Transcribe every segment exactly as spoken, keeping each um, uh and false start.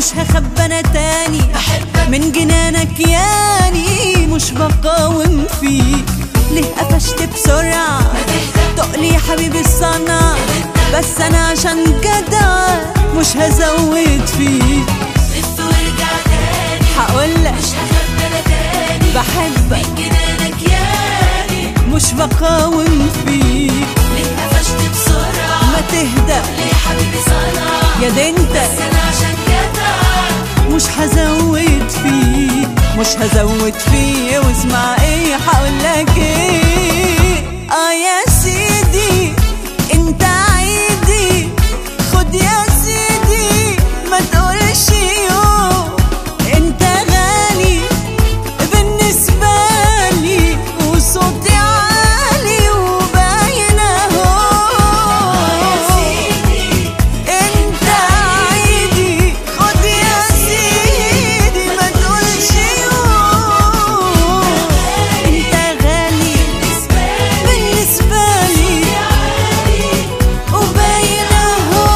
مش هخبى انا تاني بحبك من جنانك ياني، مش بقاوم فيك ليه قفشت بسرعة تقلي يا حبيبي الصنع، بس انا عشان جدع مش هزود فيك. لف وارجع تاني هقولك مش هخبى انا تاني بحبك من جنانك ياني، مش بقاوم فيك ليه قفشت بسرعة ما تهدى ليه يا حبيبي صنع، يا ده انت بس انا عشان جدع مش هزود فيه مش هزود فيه واسمع ايه هقولك ايه. اه يا سيدي انت عيدي، خد يا سيدي ما تقولش يوم، انت غالي بالنسبة لي وصوتي عالي وباين اهو. اه يا سيدي انت عيدي خد يا سيدي ما تقولش يوم، انت غالي بالنسبة لي وباين اهو.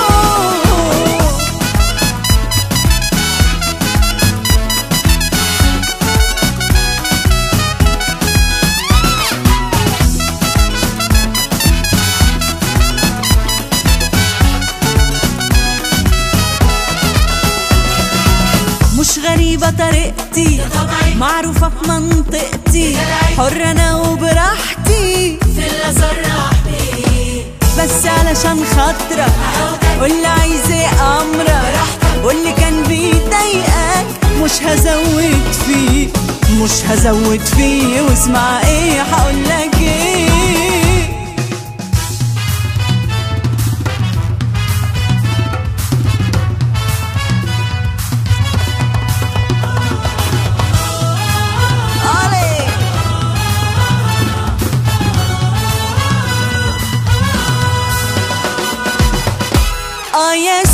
مش غريبة طريقتي معروفة في منطقتي، حرة انا وبراحتي في اللي صرح بيه، بس علشان خاطرك قولي عايز ايه امرك، قولي كان بيضايقك مش هزود فيه مش هزود فيه واسمع ايه هقولك ايه. علي اه يا